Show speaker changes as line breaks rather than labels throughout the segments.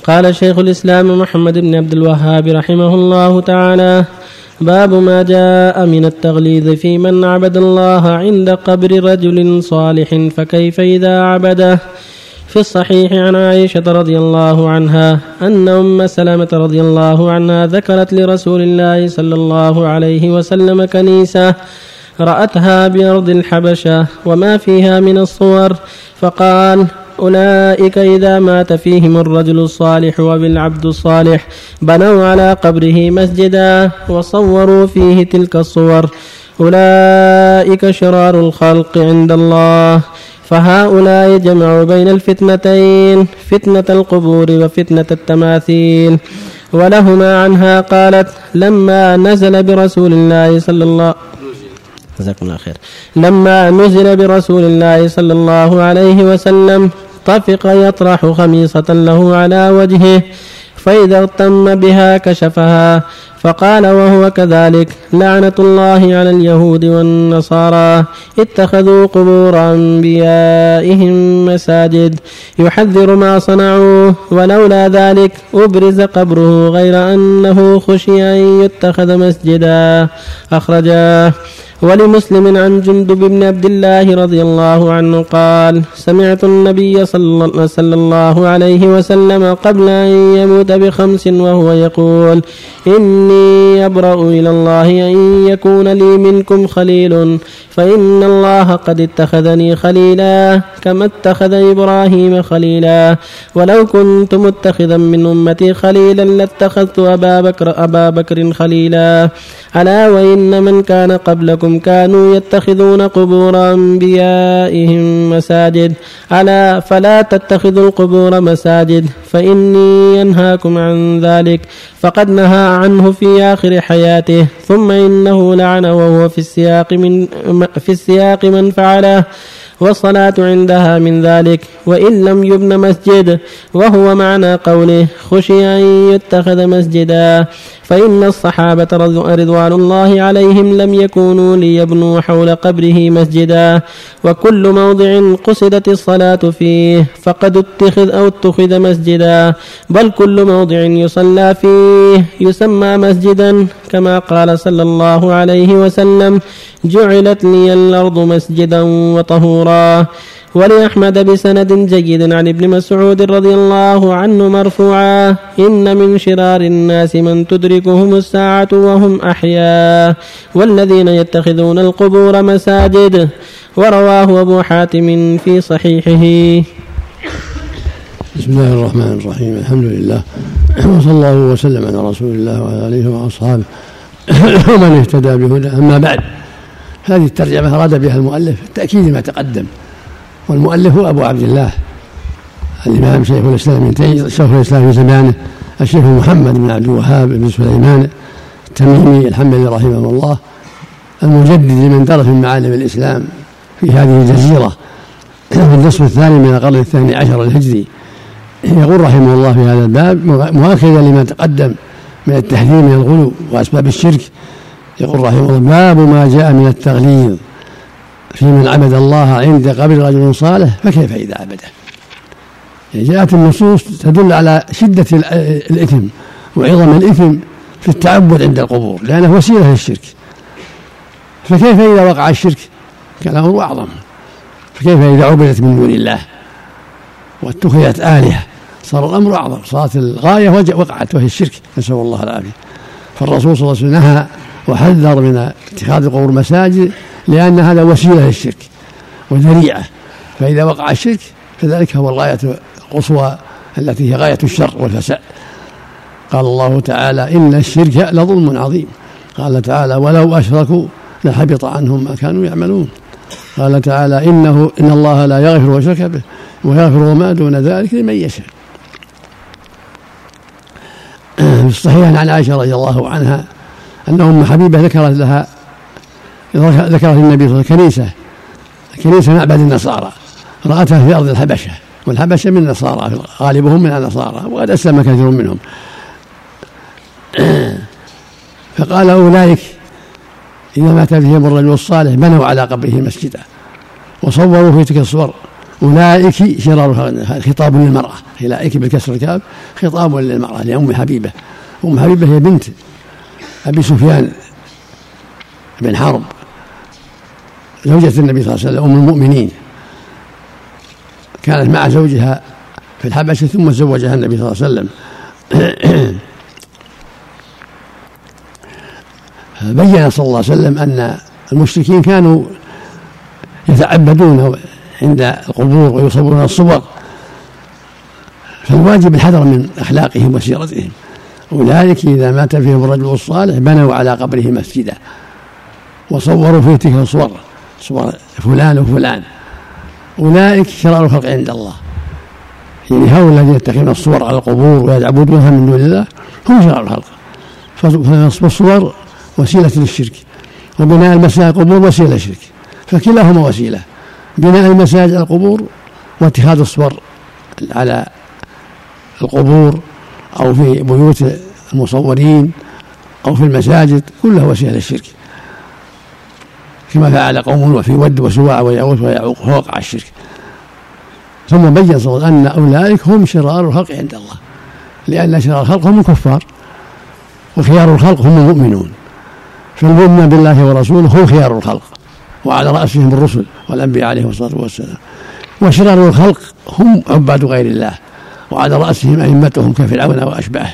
قال شيخ الإسلام محمد بن عبد الوهاب رحمه الله تعالى: باب ما جاء من التغليظ في من عبد الله عند قبر رجل صالح فكيف إذا عبده. في الصحيح عن عائشة رضي الله عنها أن أم سلمة رضي الله عنها ذكرت لرسول الله صلى الله عليه وسلم كنيسة رأتها بأرض الحبشة وما فيها من الصور، فقال: أولئك إذا مات فيهم الرجل الصالح وبالعبد الصالح بنوا على قبره مسجدا وصوروا فيه تلك الصور، أولئك شرار الخلق عند الله، فهؤلاء جمعوا بين الفتنتين، فتنة القبور وفتنة التماثيل. ولهما عنها قالت: لما نزل برسول الله صلى الله عليه وسلم طفق يطرح خميصة له على وجهه، فإذا اغتم بها كشفها، فقال وهو كذلك: لعنة الله على اليهود والنصارى اتخذوا قبور أنبيائهم مساجد، يحذر ما صنعوه، ولولا ذلك أبرز قبره غير أنه خشي أن يتخذ مسجدا. أخرجاه. ولمسلم عن جندب بن عبد الله رضي الله عنه قال: سمعت النبي صلى الله عليه وسلم قبل أن يموت ب5 وهو يقول: إني أبرأ إلى الله أن يكون لي منكم خليل، فإن الله قد اتخذني خليلا كما اتخذ إبراهيم خليلا، ولو كنت متخذا من أمتي خليلا لاتخذت أبا بكر خليلا. ألا وإن من كان قبلكم كانوا يتخذون قبور أنبيائهم مساجد، ألا فلا تتخذوا القبور مساجد، فإني ينهاكم عن ذلك، فقد نهى عنه في آخر حياته، ثم إنه لعن وهو في السياق من فعله، والصلاة عندها من ذلك، وإن لم يبن مسجد، وهو معنى قوله خشي أن يتخذ مسجدا، فإن الصحابة رضوان الله عليهم لم يكونوا ليبنوا حول قبره مسجدا، وكل موضع قصدت الصلاة فيه فقد اتخذ مسجدا، بل كل موضع يصلى فيه يسمى مسجدا، كما قال صلى الله عليه وسلم: جعلت لي الأرض مسجدا وطهورا. ولأحمد بسند جيد عن ابن مسعود رضي الله عنه مرفوعا: إن من شرار الناس من تدركهم الساعة وهم أحياء، والذين يتخذون القبور مساجد. ورواه أبو حاتم في صحيحه.
بسم الله الرحمن الرحيم. الحمد لله، وصلى الله وسلم على رسول الله وعلى آله وأصحابه ومن اهتدى بهداه. أما بعد، هذه الترجمة أراد بها المؤلف تأكيد ما تقدم، والمؤلف هو أبو عبد الله الإمام شيخ الإسلام في زمانه الشيخ محمد بن عبد الوهاب بن سليمان التميمي الحنبلي رحمه الله، المجدد من درس من معالم الإسلام في هذه الجزيرة في النصف الثاني من القرن 12 الهجري. يقول رحمه الله في هذا الباب مؤكدا لما تقدم من التحذير من الغلو وأسباب الشرك. يقول رحمه الله: باب ما جاء من التغليظ في من عبد الله عند قبر رجل صالح فكيف إذا عبده. يعني جاءت النصوص تدل على شدة الإثم وعظم الإثم في التعبد عند القبور، لأنه وسيلة للشرك، فكيف إذا وقع الشرك؟ كان أمر أعظم. فكيف إذا عبدت من دون الله واتخذت آلهة؟ صار الأمر أعظم، صارت الغاية وقعت وهي الشرك، نسأل الله العافية. فالرسول صلى الله عليه وسلم نهى وحذر من اتخاذ القبور مساجد، لأن هذا وسيلة للشرك وذريعة، فإذا وقع الشرك فذلك هو الغاية القصوى التي هي غاية الشر والفساد. قال الله تعالى: إن الشرك لظلم عظيم. قال تعالى: ولو أشركوا لحبط عنهم ما كانوا يعملون. قال تعالى: إن الله لا يغفر ويشرك به ويغفر ما دون ذلك لمن يشاء. في الصحيح عن عائشة رضي الله عنها أن أم حبيبة ذكرت النبي صلى الله عليه وسلم كنيسة معبد النصارى رأتها في أرض الحبشة، والحبشة من النصارى، غالبهم من النصارى، وقد أسلم كثير منهم. فقال: أولئك إذا مات فيهم الرجل الصالح بنوا على قبره مسجدا وصوروا في تلك الصور، أولئك شرار. خطاب للمرأة، أولئك بالكسر الكاف خطاب للمرأة لأم حبيبة. أم حبيبة هي بنت أبي سفيان بن حرب زوجة النبي صلى الله عليه وسلم، أم المؤمنين، كانت مع زوجها في الحبشة ثم تزوجها النبي صلى الله عليه وسلم. بين صلى الله عليه وسلم أن المشركين كانوا يتعبدون عند القبور ويصورون الصور، فالواجب الحذر من أخلاقهم وسيرتهم. أولئك إذا مات فيهم الرجل الصالح بنوا على قبره مسجدا وصوروا فيه تلك الصور، صور فلان وفلان. أولئك شرار الخلق عند الله، يعني هؤلاء الذين يتخذون الصور على القبور ويعبدونها من دون الله هم شرار الخلق. فنصب الصور وسيلة للشرك، وبناء المساجد القبور وسيلة للشرك، فكلاهما وسيلة. بناء المساجد على القبور واتخاذ الصور على القبور أو في بيوت المصورين أو في المساجد كلها وسيلة للشرك، كما فعل قوم في ود وسواع ويعوث ويعوق فوقع الشرك. ثم بين صلى الله عليه وسلم أن أولئك هم شرار الخلق عند الله، لأن شرار الخلق هم الكفار وخيار الخلق هم المؤمنون، فالمؤمن بالله ورسوله هم خيار الخلق وعلى رأسهم الرسل والأنبياء عليهم الصلاة والسلام. وشرار الخلق هم عباد غير الله وعلى رأسهم أئمتهم كفرعون وأشباهه.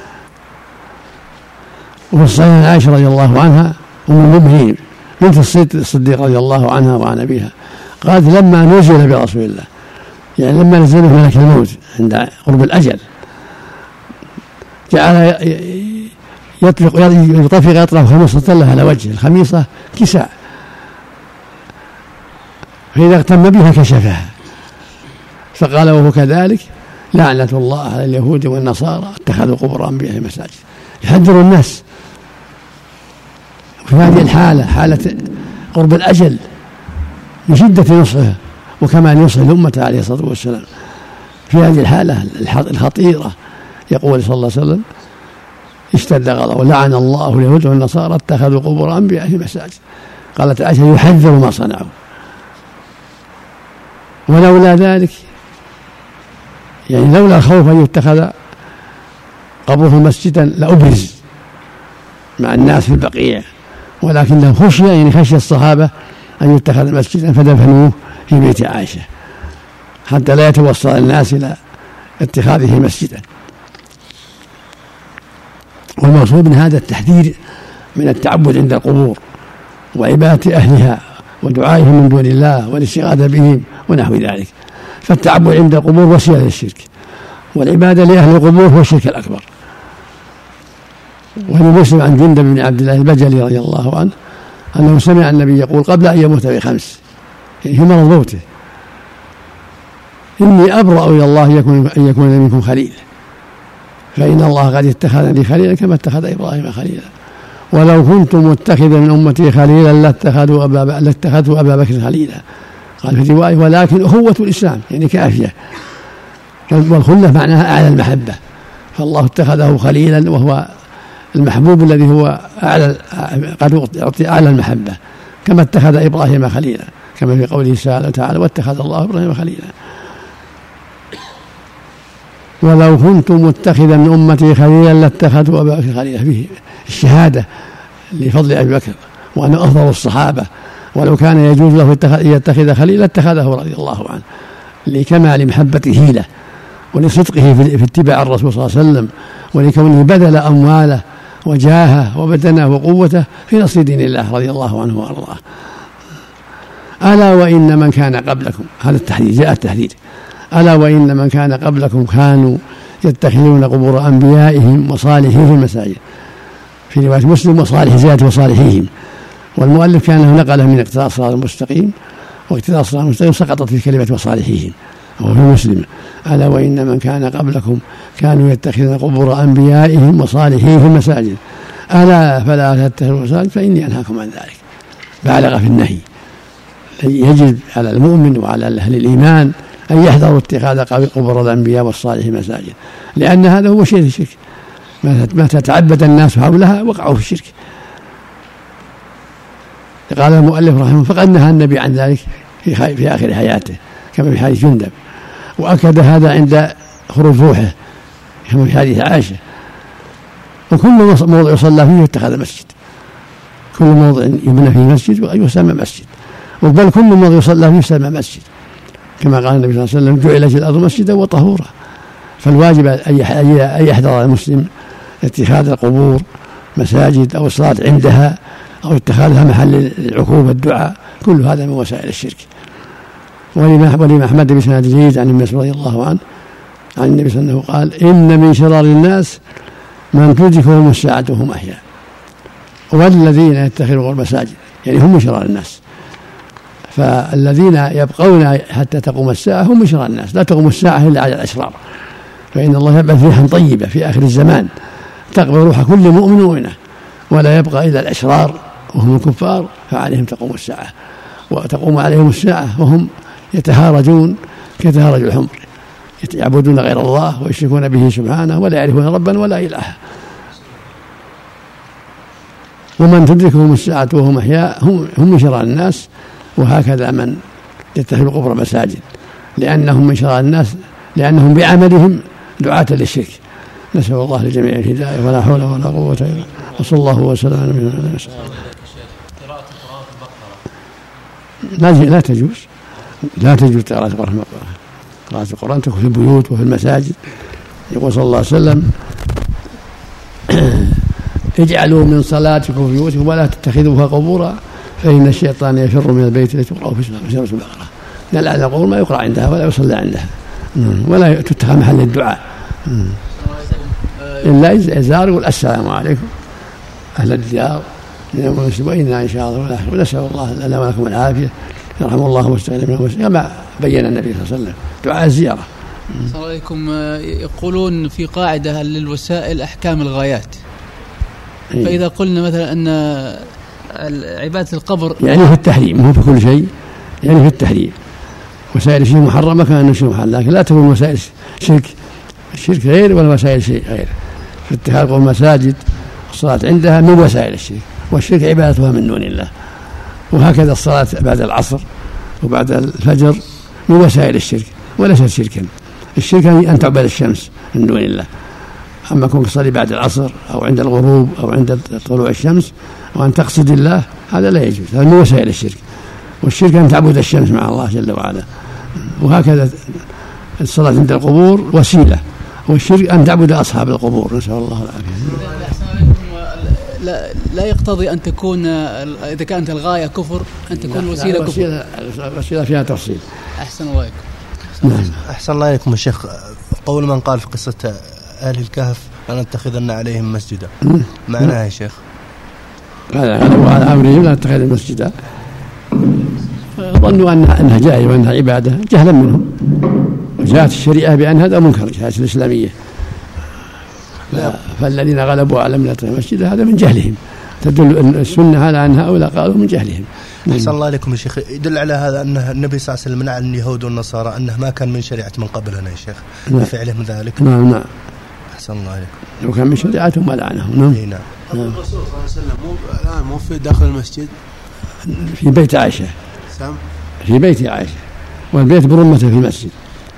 وفي الصحيح عائشة رضي الله عنها أم المؤمنين بنت الصديق رضي الله عنها وعن أبيها قالت لما نزل برسول الله، يعني لما نزل ملك الموت عند قرب الأجل، جعل يطرح خميصة له على وجهه، الخميصة كساء، فإذا اغتم بها كشفها، فقال وهو كذلك لعنة الله على اليهود والنصارى اتخذوا قبور أنبيائهم مساجد. يحذر الناس في هذه الحالة، حالة قرب الأجل، من شدة نصحه وكمال نصح الأمة عليه الصلاة والسلام. في هذه الحالة الخطيرة يقول صلى الله عليه وسلم اشتد غضبه لعن الله اليهود والنصارى اتخذوا قبور أنبيائهم مساجد. قالت عائشة يحذر ما صنعوا. ولولا ذلك، يعني لولا الخوف أن يتخذ قبره مسجدا لأبرز مع الناس في البقيع، ولكنه خشية، يعني خشي الصحابة أن يتخذ مسجدا فدفنوه في بيت عائشة حتى لا يتوصل الناس إلى اتخاذه مسجدا. والمقصود من هذا التحذير من التعبد عند القبور وعبادة أهلها ودعائهم من دون الله والاستغاثة بهم ونحو ذلك. فالتعبد عند القبور وسيلة للشرك، والعبادة لأهل القبور هو الشرك الأكبر. ولمسلم عن جندب بن عبد الله البجلي رضي الله عنه أنه سمع النبي يقول قبل أن يموت ب5، يعني في مرض موته: إني أبرأ إلى الله أن يكون منكم خليل، فإن الله قد اتخذني خليلا كما اتخذ إبراهيم خليلا، ولو كنت متخذا من أمتي خليلا لاتخذوا أبا بكر خليلا. قال في رواية ولكن أخوة الإسلام، يعني كافية، والخلة معناها أعلى المحبة، فالله اتخذه خليلا وهو المحبوب الذي هو قد يعطي أعلى المحبة، كما اتخذ إبراهيم خليلا، كما في قوله تعالى واتخذ الله إبراهيم خليلا. ولو كنت متخذا من أمتي خليلا لاتخذوا أبا بكر خليلا، فيه الشهادة لفضل أبي بكر وأنه أفضل الصحابة، ولو كان يجوز له أن يتخذ خليلا اتخذه رضي الله عنه لكمال محبته له ولصدقه في اتباع الرسول صلى الله عليه وسلم، ولكونه بذل أمواله وجاهه وبدنه وقوته في نصر دين الله رضي الله عنه وأرضاه. ألا وإن من كان قبلكم، هذا التحذير، جاء التحذير: ألا وإن من كان قبلكم كانوا يتخذون قبور أنبيائهم وصالحيهم مساجد، في رواية مسلم وصالح زيادة وصالحيهم. والمؤلف كان نقله من اقتضاء الصراط المستقيم، واقتضاء الصراط المستقيم سقطت في كلمة وصالحيهم، وهو في مسلم: ألا وإن من كان قبلكم كانوا يتخذون قبور أنبيائهم وصالحيهم مساجد ألا فلا تتخذوا مساجد فإني أنهاكم عن ذلك. بالغ في النهي. يجب على المؤمن وعلى أهل الإيمان أن يحذروا اتخاذ قبور الأنبياء والصالحين مساجد، لأن هذا هو شيء الشرك. ما تتعبد الناس حولها وقعوا في الشرك. قال المؤلف رحمه: فقد نهى النبي عن ذلك في آخر حياته، كما في حديث جندب، وأكد هذا عند خروج روحه كما في حديث عائشة. وكل موضع يصلى فيه يتخذ مسجد، كل موضع يبنى فيه مسجد يسمى مسجد، بل كل موضع يصلى فيه يسمى مسجد، كما قال النبي صلى الله عليه وسلم جعلت الأرض مسجدا وطهورا. فالواجب أن يحذر المسلم اتخاذ القبور مساجد أو الصلاة عندها أو اتخاذها محل العقوبة والدعاء، كل هذا من وسائل الشرك. ولما أحمد بسند جيد عن النبي رضي الله عنه عن النبي صلى الله عليه وسلم قال: إن من شرار الناس من تدركهم الساعة وهم أحياء، والذين يتخذون المساجد يعني هم شرار الناس. فالذين يبقون حتى تقوم الساعة هم شرار الناس، لا تقوم الساعة إلا على الأشرار، فإن الله يبعث ريحا طيبة في آخر الزمان تقبل روح كل مؤمن ومؤمنة، ولا يبقى إلا الأشرار وهم الكفار، فعليهم تقوم الساعة، وتقوم عليهم الساعة وهم يتهارجون كتهارج الحمر، يعبدون غير الله ويشركون به سبحانه ولا يعرفون ربا ولا إلها. ومن تدركهم الساعة وهم أحياء هم شرار الناس، وهكذا من يتخذ القبور مساجد، لأنهم من شرار الناس، لأنهم بعملهم دعاة للشرك. نسأل الله لجميع الهداية ولا حول ولا قوة إلا بالله، وصلى الله وسلم على نبينا محمد. لا تجوز قراءة القرآن تكون في البيوت وفي المساجد. يقول صلى الله عليه وسلم: اجعلوا من صلاتكم في بيوتكم ولا تتخذوها قبورا فإن الشيطان يفر من البيت التي تقرأ في سورة البقرة. لعل القبور ما يقرأ عندها ولا يصلى عندها ولا تتخذ محل الدعاء، إلا إزار يقول السلام عليكم أهل الديار وإنا إن شاء الله. ونسأل الله لنا ولكم العافية، يرحم الله واستغفر كما بين النبي صلى الله عليه وسلم دعاء الزيارة.
السلام عليكم. يقولون في قاعدة للوسائل أحكام الغايات، فإذا قلنا مثلا أن عبادة القبر
يعني في التحريم، مو في كل شيء، يعني في التحريم وسائل الشيء محرمة كان شيء محرم، لكن لا تكون وسائل شرك، الشرك غير ولا وسائل شيء غير. في اتخاذ المساجد الصلاة عندها من وسائل الشرك، والشرك عبادتها من دون الله. وهكذا الصلاة بعد العصر وبعد الفجر من وسائل الشرك وليست شركا. الشرك أن تعبد الشمس من دون الله، أما كونك تصلي بعد العصر أو عند الغروب أو عند طلوع الشمس وأن تقصد الله هذا لا يجوز، هذا من وسائل الشرك. والشرك أن تعبد الشمس مع الله جل وعلا. وهكذا الصلاة عند القبور وسيلة، والشرك أن تعبد أصحاب القبور، نسأل الله العافية.
لا يقتضي أن تكون إذا كانت الغاية كفر أن تكون وسيلة كفر.
وسيلة فيها تفصيل.
أحسن الله إليكم.
أحسن الله إليكم يا شيخ. قول من قال في قصة أهل الكهف لنتخذن عليهم مسجدا، معناها يا شيخ؟
هذا على أمرهم لا نتخذ مسجدا، ظنوا أنها جائزة وأنها عبادة جهلا منهم، وجاءت الشريعة بأن هذا منكر، جاءت الإسلامية. فالذين غلبوا على من يتخذ مسجدا هذا من جهلهم، تدل السنة على أن هؤلاء قالوا من جهلهم.
أحسن الله عليكم يا شيخ. يدل على هذا أن النبي صلى الله عليه وسلم منع اليهود والنصارى أنه ما كان من شريعة من قبلنا يا شيخ بفعلهم ذلك.
نعم.
أحسن الله عليكم.
لو كان من شريعتهم ما لعنهم.
نعم.
الرسول صلى الله عليه وسلم الآن مو في داخل المسجد،
في بيت عائشة، في بيت عائشة، والبيت برمته في المسجد.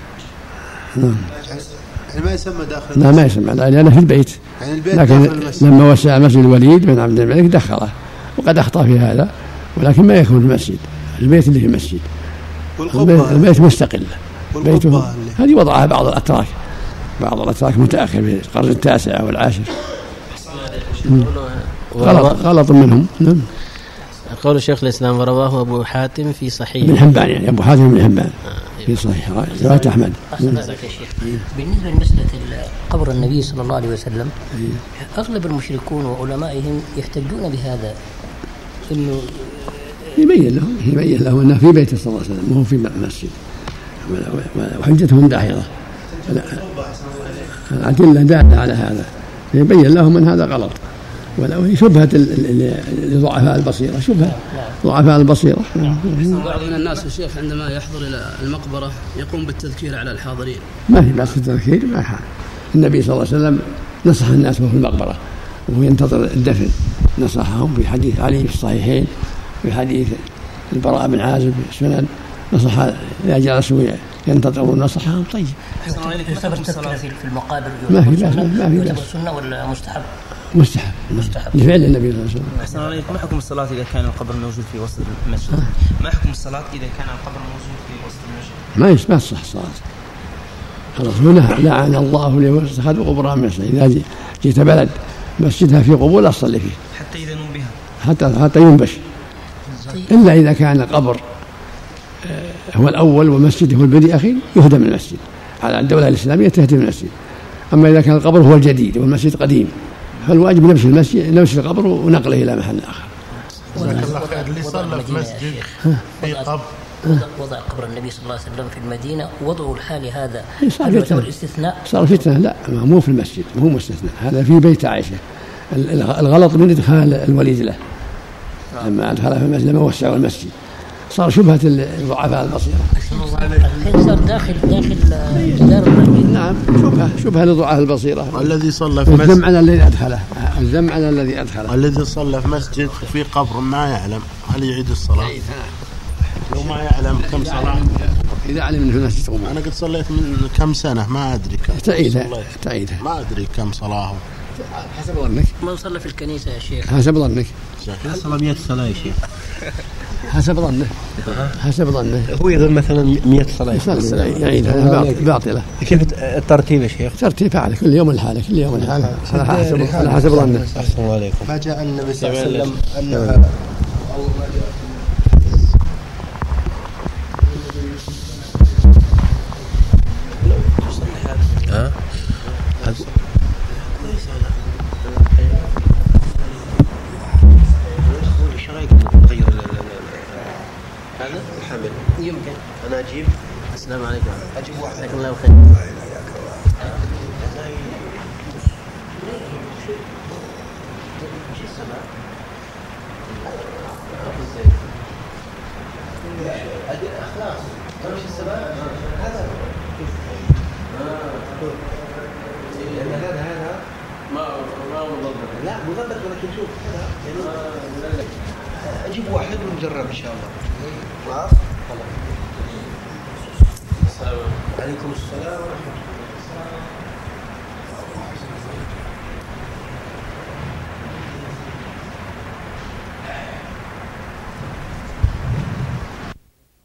يعني ما يسمى داخل
المسجد. لا ما يسمى، لأنه في البيت،
يعني البيت
لكن لما وسع مسجد الوليد بن عبد الملك دخله، وقد أخطأ في هذا، ولكن ما يكون في المسجد، البيت اللي في المسجد. البيت مستقل، بيته هذه وضعها بعض الأتراك متأخر في القرن التاسع أو العاشر، غلط منهم.
قول شيخ الإسلام: ورواه أبو حاتم في صحيح
ابن حبان، يعني أبو حاتم بن حبان في صحيح رواية أحمد.
بالنسبة لمسألة قبر النبي صلى الله عليه وسلم، أغلب المشركون وعلمائهم يحتجون بهذا، إنه
يبين لهم أنه في بيت صلى الله عليه وسلم وهو في المسجد، وحجتهم داحضة، الأدلة دالة على هذا، يبين لهم أن هذا غلط، ولو شبهة لضعفاء البصيرة، ضعفاء البصيرة.
بعض من الناس يا شيخ عندما يحضر إلى المقبرة يقوم بالتذكير على الحاضرين.
ما في بأس التذكير، ما حال. النبي صلى الله عليه وسلم نصح الناس وهو في المقبرة وهو ينتظر الدفن، نصحهم في حديث علي في الصحيحين، في حديث البراء بن عازب في السنن، نصح إذا جلسوا ينتظرون نصحهم طيب.
يعتبر تذكرة في المقابر
ما في بأس، ما في بأس.
سنة ولا مستحب؟
مستحب لفعل النبي صلى الله عليه وسلم.
أحسن عليكم. ما حكم الصلاة إذا كان القبر موجود في وسط المسجد؟ ما حكم الصلاة إذا كان القبر موجود في وسط المسجد؟
ما تصح الصلاة. الرسول لعن الله اليهود اتخذوا قبورها مسجد. إذا جئت بلد مسجدها في قبور لا تصلي فيه
حتى إذا نبه،
حتى ينبش، إلا إذا كان القبر هو الأول والمسجد هو البدء أخير يهدم المسجد. على الدولة الإسلامية تهدم المسجد. أما إذا كان القبر هو الجديد والمسجد قديم فالواجب نبش المسجد، نبش القبر ونقله إلى محل آخر.
اللي صلى في مسجد في قبر
وضع قبر النبي صلى الله عليه وسلم في المدينة ووضعه الحالي هذا
صار
استثناء؟
صار فتنة. لا، مو في المسجد، مو مستثنى، هذا في بيت عائشة. الغلط من إدخال الوليد له لما أدخله في المسجد لما وسعوا المسجد صار شبهة الضعفاء البصيرة.
صار داخل جدار المسجد.
نعم، شبهة لضعفاء البصيرة.
والذي صلى في مسجد،
الذم على الذي أدخله، الذم على الذي أدخله.
الذي صلى في مسجد في قبر ما يعلم هل يعيد الصلاة؟ لو ما يعلم كم صلاة،
إذا علم أنه في المسجد قبور.
أنا قد صليت من كم سنة ما أدري كم
تعيدها
ما أدري كم صلاة.
حسب ظنك.
ما صلى في الكنيسة يا شيخ؟
حسب ظنك.
صلى 100 صلاة يا شيخ.
حسب ظنه.
هو يظن مثلا 100 صلاة
يعيدها باطلة.
كيف الترتيب يا شيخ؟
ترتيب على كل يوم الحالة، كل يوم الحالة على حسب ظنه.
السلام عليكم.
ما جاء النبي صلى الله عليه وسلم أنها
هذا الحمل
يمكن
أنا أجيب. السلام عليكم.
أجيب واحد.
جزاكم الله خير.
لا مضبط ولكن شوف أجيب واحد ونجرب إن شاء الله. عليكم السلام ورحمة الله.